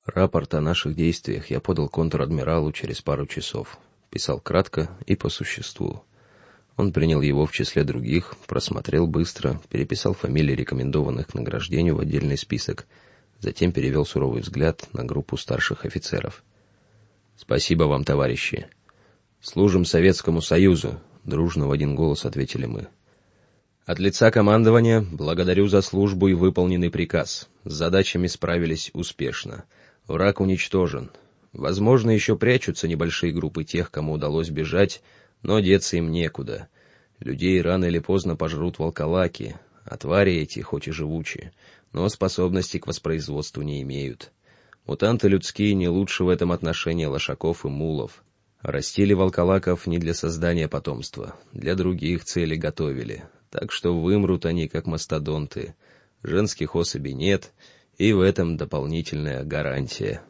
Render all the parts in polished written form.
Рапорт о наших действиях я подал контр-адмиралу через пару часов. Писал кратко и по существу. Он принял его в числе других, просмотрел быстро, переписал фамилии рекомендованных к награждению в отдельный список, затем перевел суровый взгляд на группу старших офицеров. «Спасибо вам, товарищи. Служим Советскому Союзу», — дружно в один голос ответили мы. «От лица командования благодарю за службу и выполненный приказ. С задачами справились успешно. Враг уничтожен. Возможно, еще прячутся небольшие группы тех, кому удалось бежать, но деться им некуда. Людей рано или поздно пожрут волколаки, а твари эти, хоть и живучие, но способности к воспроизводству не имеют. Мутанты людские не лучше в этом отношении лошаков и мулов. Растили волколаков не для создания потомства, для других целей готовили, так что вымрут они, как мастодонты. Женских особей нет, и в этом дополнительная гарантия».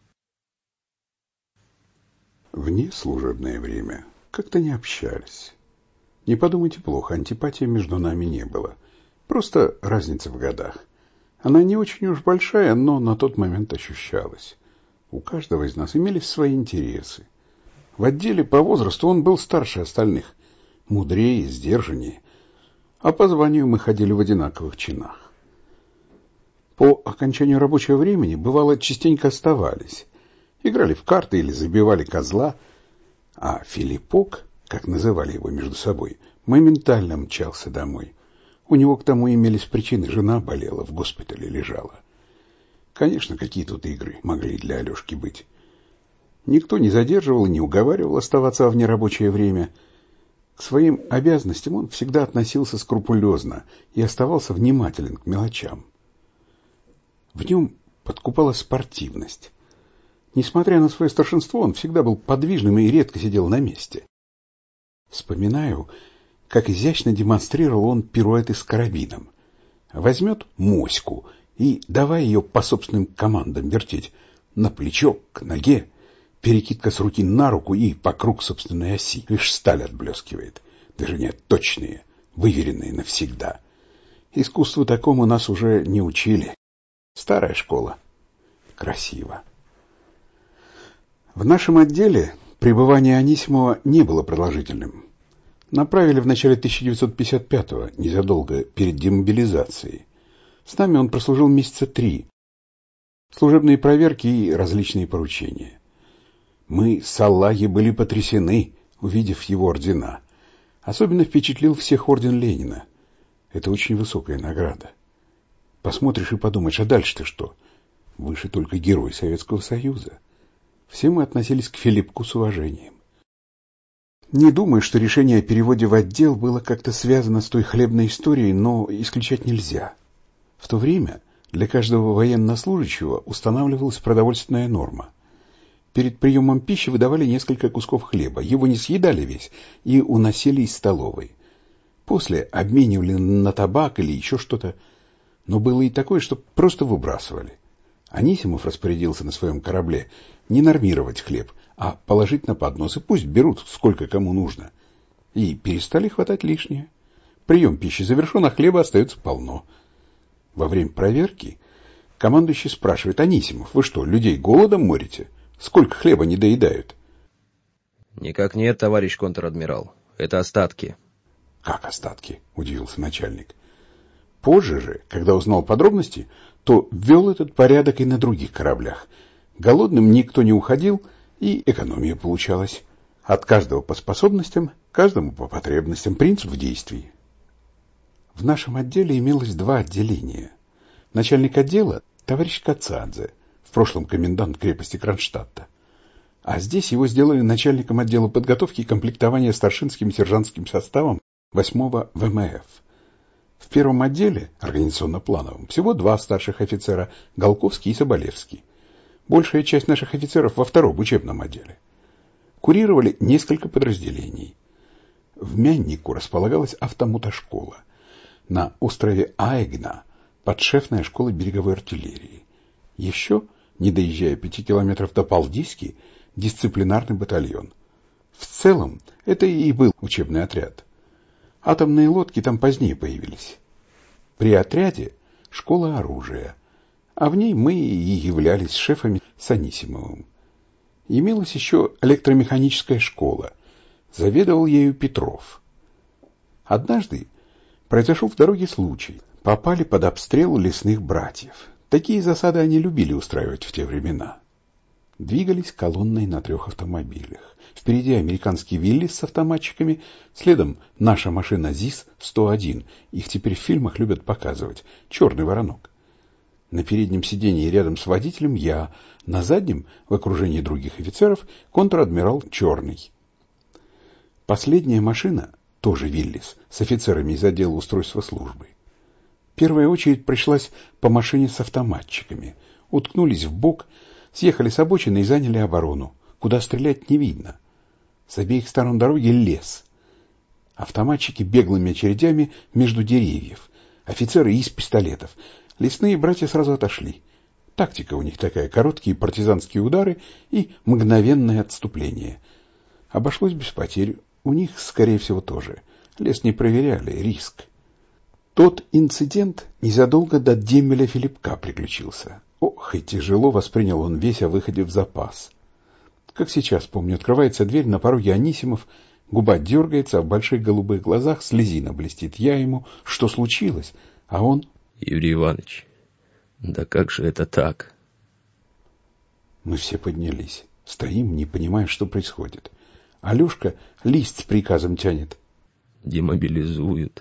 В неслужебное время как-то не общались. Не подумайте плохо, антипатии между нами не было. Просто разница в годах. Она не очень уж большая, но на тот момент ощущалась. У каждого из нас имелись свои интересы. В отделе по возрасту он был старше остальных, мудрее, сдержаннее, а по званию мы ходили в одинаковых чинах. По окончанию рабочего времени, бывало, частенько оставались. Играли в карты или забивали козла, а Филиппок, как называли его между собой, моментально мчался домой. У него к тому имелись причины, жена болела, в госпитале лежала. Конечно, какие тут игры могли для Алешки быть. Никто не задерживал и не уговаривал оставаться в нерабочее время. К своим обязанностям он всегда относился скрупулезно и оставался внимателен к мелочам. В нем подкупала спортивность. Несмотря на свое старшинство, он всегда был подвижным и редко сидел на месте. Вспоминаю, как изящно демонстрировал он пируэты с карабином. Возьмет моську и, давая ее по собственным командам вертеть, на плечо, к ноге, перекидка с руки на руку и по круг собственной оси. Лишь сталь отблескивает. Движения точные, выверенные навсегда. Искусству такому нас уже не учили. Старая школа. Красиво. В нашем отделе пребывание Анисимова не было продолжительным. Направили в начале 1955-го, незадолго перед демобилизацией. С нами он прослужил месяца 3. Служебные проверки и различные поручения. Мы с Аллаги были потрясены, увидев его ордена. Особенно впечатлил всех орден Ленина. Это очень высокая награда. Посмотришь и подумаешь, а дальше-то что? Выше только герой Советского Союза. Все мы относились к Филиппку с уважением. Не думаю, что решение о переводе в отдел было как-то связано с той хлебной историей, но исключать нельзя. В то время для каждого военнослужащего устанавливалась продовольственная норма. Перед приемом пищи выдавали несколько кусков хлеба, его не съедали весь и уносили из столовой. После обменивали на табак или еще что-то, но было и такое, что просто выбрасывали. Анисимов распорядился на своем корабле не нормировать хлеб, а положить на поднос, и пусть берут сколько кому нужно. И перестали хватать лишнее. Прием пищи завершен, а хлеба остается полно. Во время проверки командующий спрашивает: Анисимов, вы что, людей голодом морите? Сколько хлеба не доедают? «Никак нет, товарищ контр-адмирал. Это остатки». «Как остатки?» – удивился начальник. Позже же, когда узнал подробности, то ввел этот порядок и на других кораблях. Голодным никто не уходил, и экономия получалась. От каждого по способностям, каждому по потребностям. Принцип в действии. В нашем отделе имелось 2 отделения. Начальник отдела – товарищ Кацадзе, в прошлом комендант крепости Кронштадта. А здесь его сделали начальником отдела подготовки и комплектования старшинским и сержантским составом 8-го ВМФ. В первом отделе, организационно-плановом, всего 2 старших офицера – Голковский и Соболевский. Большая часть наших офицеров во 2-м учебном отделе. Курировали несколько подразделений. В Мяннику располагалась автомотошкола. На острове Аэгна – подшефная школа береговой артиллерии. Еще, не доезжая 5 километров до Палдиски, дисциплинарный батальон. В целом, это и был учебный отряд. Атомные лодки там позднее появились. При отряде школа оружия. а в ней мы и являлись шефами с Анисимовым. Имелась еще электромеханическая школа. Заведовал ею Петров. Однажды произошел в дороге случай. Попали под обстрел лесных братьев. Такие засады они любили устраивать в те времена. Двигались колонной на 3 автомобилях. Впереди американский Виллис с автоматчиками, следом наша машина ЗИС-101. Их теперь в фильмах любят показывать. Черный воронок. На переднем сиденье рядом с водителем я, на заднем, в окружении других офицеров, контр-адмирал Черный. Последняя машина, тоже Виллис, с офицерами из отдела устройства службы. Первая очередь пришлась по машине с автоматчиками. Уткнулись в бок, съехали с обочины и заняли оборону. Куда стрелять не видно. С обеих сторон дороги лес. Автоматчики беглыми очередями между деревьев. Офицеры из пистолетов. Лесные братья сразу отошли. Тактика у них такая: короткие партизанские удары и мгновенное отступление. Обошлось без потерь. У них, скорее всего, тоже. Лес не проверяли, риск. Тот инцидент незадолго до дембеля Филипка приключился. Ох, и тяжело воспринял он весь о выходе в запас. Как сейчас помню, открывается дверь, на пороге Анисимов, губа дергается, а в больших голубых глазах слезина блестит. Я ему: что случилось? А он: Юрий Иванович, да как же это так? Мы все поднялись. Стоим, не понимая, что происходит. Алешка лист с приказом тянет. Демобилизуют.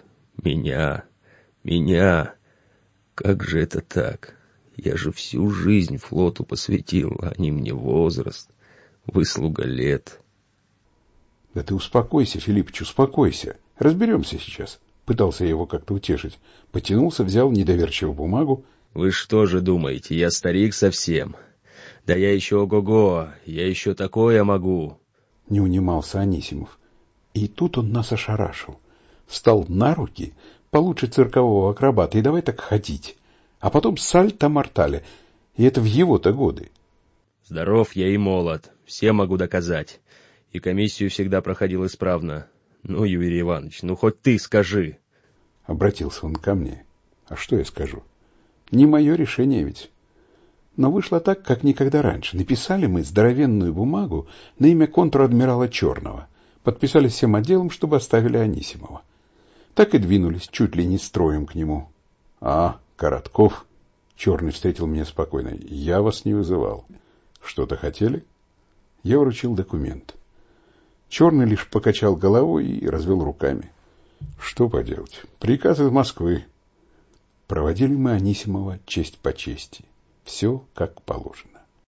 Меня. Как же это так? Я же всю жизнь флоту посвятил, а они мне возраст, выслуга лет. Да ты успокойся, Филиппыч, успокойся. Разберемся сейчас. Пытался я его как-то утешить. Потянулся, взял недоверчиво бумагу. Вы что же думаете, я старик совсем? Да я еще ого-го, я еще такое могу. Не унимался Анисимов. И тут он нас ошарашил. Встал на руки, получше циркового акробата, и давай так ходить. А потом сальто-мортале. И это в его-то годы. Здоров я и молод, все могу доказать. И комиссию всегда проходил исправно. Ну, Юрий Иванович, ну хоть ты скажи. Обратился он ко мне. А что я скажу? Не мое решение ведь. Но вышло так, как никогда раньше. Написали мы здоровенную бумагу на имя контр-адмирала Черного. Подписались всем отделом, чтобы оставили Анисимова. Так и двинулись, чуть ли не строем к нему. А, Коротков. Черный встретил меня спокойно. Я вас не вызывал. Что-то хотели? Я вручил документ. Черный лишь покачал головой и развел руками. Что поделать? Приказ из Москвы. Проводили мы Анисимова честь по чести. Все как положено.